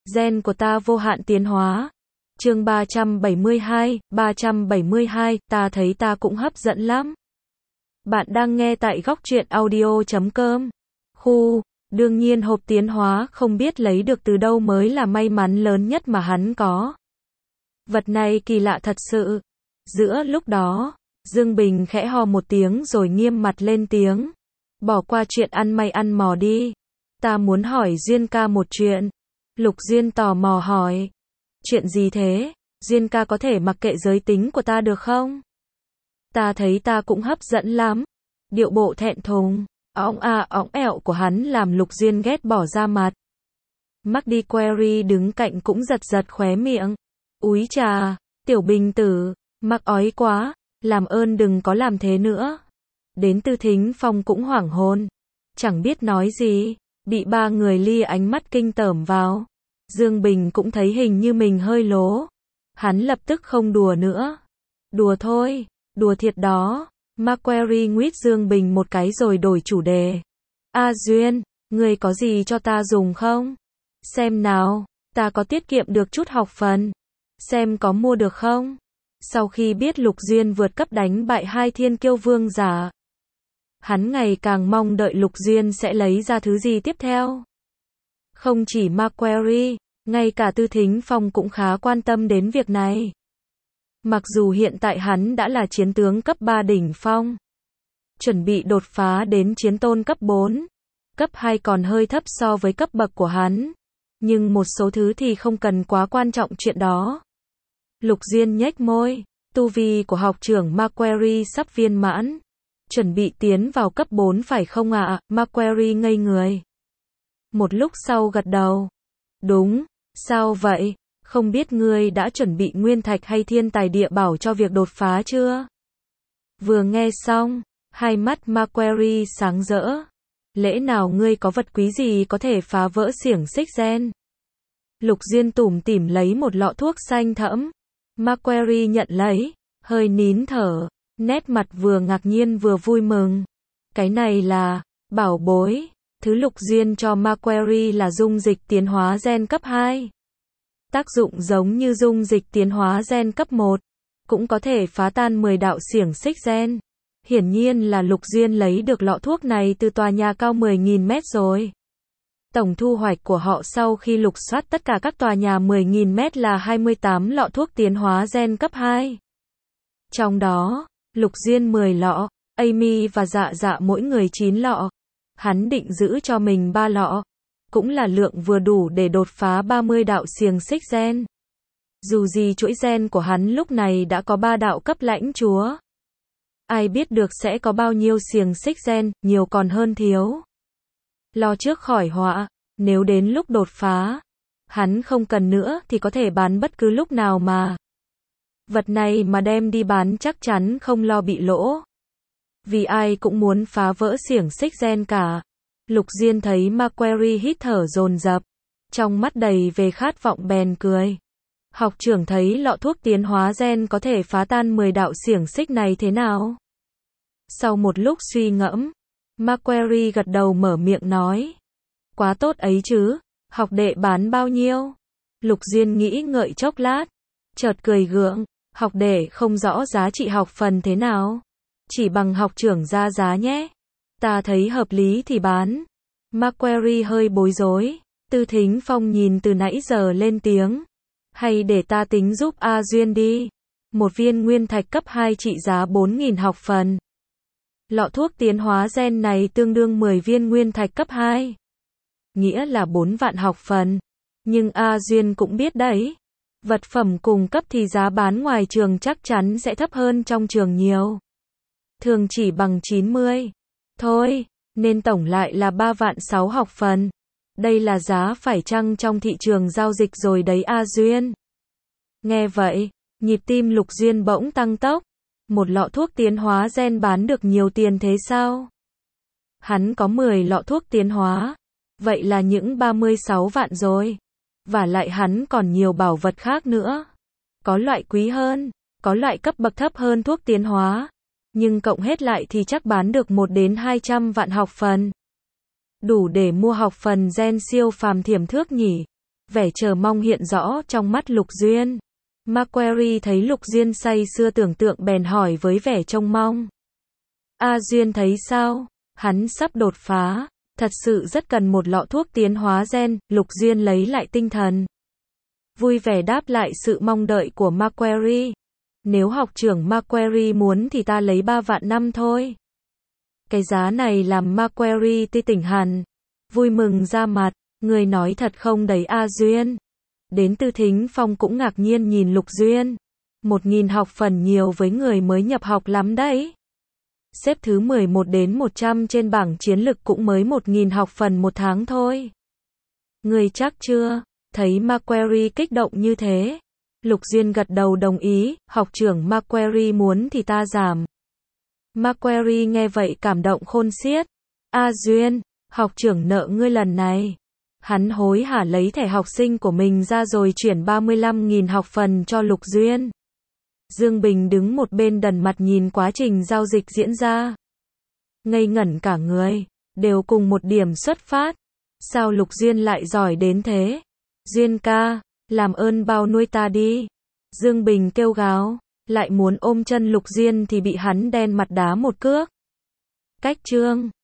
Gen của ta vô hạn tiến hóa. Chương 372, ta thấy ta cũng hấp dẫn lắm. Bạn đang nghe tại góc truyện audio.com. Đương nhiên hộp tiến hóa không biết lấy được từ đâu mới là may mắn lớn nhất mà hắn có. Vật này kỳ lạ thật sự. Giữa lúc đó, Dương Bình khẽ ho một tiếng rồi nghiêm mặt lên tiếng. Bỏ qua chuyện ăn may ăn mò đi. Ta muốn hỏi Duyên ca một chuyện. Lục Duyên tò mò hỏi. Chuyện gì thế? Duyên ca có thể mặc kệ giới tính của ta được không? Ta thấy ta cũng hấp dẫn lắm. Điệu bộ thẹn thùng, óng ẹo của hắn làm Lục Duyên ghét bỏ ra mặt. Maggie Query đứng cạnh cũng giật giật khóe miệng. Úi chà, tiểu bình tử, mặc ói quá, làm ơn đừng có làm thế nữa. Đến Tư Thính Phong cũng hoảng hồn, chẳng biết nói gì, bị ba người lia ánh mắt kinh tởm vào. Dương Bình cũng thấy hình như mình hơi lố. Hắn lập tức không đùa nữa. Đùa thôi, đùa thiệt đó. Macquarie nguyết Dương Bình một cái rồi đổi chủ đề. Duyên, ngươi có gì cho ta dùng không? Xem nào, ta có tiết kiệm được chút học phần. Xem có mua được không? Sau khi biết Lục Duyên vượt cấp đánh bại hai thiên kiêu vương giả, hắn ngày càng mong đợi Lục Duyên sẽ lấy ra thứ gì tiếp theo. Không chỉ Macquarie, ngay cả Tư Thính Phong cũng khá quan tâm đến việc này. Mặc dù hiện tại hắn đã là chiến tướng cấp 3 đỉnh phong, chuẩn bị đột phá đến chiến tôn cấp 4, cấp 2 còn hơi thấp so với cấp bậc của hắn, nhưng một số thứ thì không cần quá quan trọng chuyện đó. Lục Duyên nhếch môi, tu vi của học trưởng Macquarie sắp viên mãn, chuẩn bị tiến vào cấp 4 phải không ạ? Macquarie ngây người. Một lúc sau gật đầu. Đúng, sao vậy? Không biết ngươi đã chuẩn bị nguyên thạch hay thiên tài địa bảo cho việc đột phá chưa? Vừa nghe xong, hai mắt Macquarie sáng rỡ. Lẽ nào ngươi có vật quý gì có thể phá vỡ xiềng xích gen? Lục Duyên tủm tỉm lấy một lọ thuốc xanh thẫm. Macquarie nhận lấy, hơi nín thở, nét mặt vừa ngạc nhiên vừa vui mừng. Cái này là bảo bối. Thứ Lục Duyên cho Macquarie là dung dịch tiến hóa gen cấp 2. Tác dụng giống như dung dịch tiến hóa gen cấp 1, cũng có thể phá tan 10 đạo xiềng xích gen. Hiển nhiên là Lục Duyên lấy được lọ thuốc này từ tòa nhà cao 10.000 mét rồi. Tổng thu hoạch của họ sau khi lục soát tất cả các tòa nhà 10.000 mét là 28 lọ thuốc tiến hóa gen cấp 2. Trong đó, Lục Duyên 10 lọ, Amy và Dạ Dạ mỗi người 9 lọ. Hắn định giữ cho mình 3 lọ, cũng là lượng vừa đủ để đột phá 30 đạo xiềng xích gen. Dù gì chuỗi gen của hắn lúc này đã có 3 đạo cấp lãnh chúa. Ai biết được sẽ có bao nhiêu xiềng xích gen, nhiều còn hơn thiếu. Lo trước khỏi họa, nếu đến lúc đột phá, hắn không cần nữa thì có thể bán bất cứ lúc nào mà. Vật này mà đem đi bán chắc chắn không lo bị lỗ. Vì ai cũng muốn phá vỡ xiềng xích gen cả. Lục Duyên thấy Macquarie hít thở dồn dập, trong mắt đầy về khát vọng bèn cười. Học trưởng thấy lọ thuốc tiến hóa gen có thể phá tan 10 đạo xiềng xích này thế nào? Sau một lúc suy ngẫm, Macquarie gật đầu mở miệng nói. Quá tốt ấy chứ, học đệ bán bao nhiêu? Lục Duyên nghĩ ngợi chốc lát, chợt cười gượng, học đệ không rõ giá trị học phần thế nào? Chỉ bằng học trưởng ra giá nhé. Ta thấy hợp lý thì bán. Macquarie hơi bối rối. Tư Thính Phong nhìn từ nãy giờ lên tiếng. Hay để ta tính giúp Duyên đi. Một viên nguyên thạch cấp 2 trị giá 4.000 học phần. Lọ thuốc tiến hóa gen này tương đương 10 viên nguyên thạch cấp 2. Nghĩa là 4 vạn học phần. Nhưng Duyên cũng biết đấy. Vật phẩm cùng cấp thì giá bán ngoài trường chắc chắn sẽ thấp hơn trong trường nhiều. Thường chỉ bằng 90. Thôi, nên tổng lại là 3 vạn 6 học phần. Đây là giá phải chăng trong thị trường giao dịch rồi đấy Duyên. Nghe vậy, nhịp tim Lục Duyên bỗng tăng tốc. Một lọ thuốc tiến hóa gen bán được nhiều tiền thế sao? Hắn có 10 lọ thuốc tiến hóa. Vậy là những 36 vạn rồi. Và lại hắn còn nhiều bảo vật khác nữa. Có loại quý hơn, có loại cấp bậc thấp hơn thuốc tiến hóa. Nhưng cộng hết lại thì chắc bán được 1 đến 200 vạn học phần. Đủ để mua học phần gen siêu phàm thiểm thước nhỉ. Vẻ chờ mong hiện rõ trong mắt Lục Duyên. Macquarie thấy Lục Duyên say sưa tưởng tượng bèn hỏi với vẻ trông mong. A Duyên thấy sao? Hắn sắp đột phá, thật sự rất cần một lọ thuốc tiến hóa gen. Lục Duyên lấy lại tinh thần, vui vẻ đáp lại sự mong đợi của Macquarie. Nếu học trưởng Macquarie muốn thì ta lấy 3 vạn năm thôi. Cái giá này làm Macquarie tươi tỉnh hẳn, vui mừng ra mặt. Người nói thật không đấy A Duyên? Đến Từ Thính Phong cũng ngạc nhiên nhìn Lục Duyên. 1.000 học phần nhiều với người mới nhập học lắm đấy. Xếp thứ 11 đến 100 trên bảng chiến lực cũng mới 1.000 học phần một tháng thôi. Người chắc chưa? Thấy Macquarie kích động như thế, Lục Duyên gật đầu đồng ý. Học trưởng Macquarie muốn thì ta giảm. Macquarie nghe vậy cảm động khôn xiết. A Duyên, học trưởng nợ ngươi lần này. Hắn hối hả lấy thẻ học sinh của mình ra rồi chuyển 35.000 học phần cho Lục Duyên. Dương Bình đứng một bên đần mặt nhìn quá trình giao dịch diễn ra. Ngây ngẩn cả người, đều cùng một điểm xuất phát. Sao Lục Duyên lại giỏi đến thế? Duyên ca, làm ơn bao nuôi ta đi. Dương Bình kêu gào, lại muốn ôm chân Lục Duyên thì bị hắn đen mặt đá một cước. Cách chương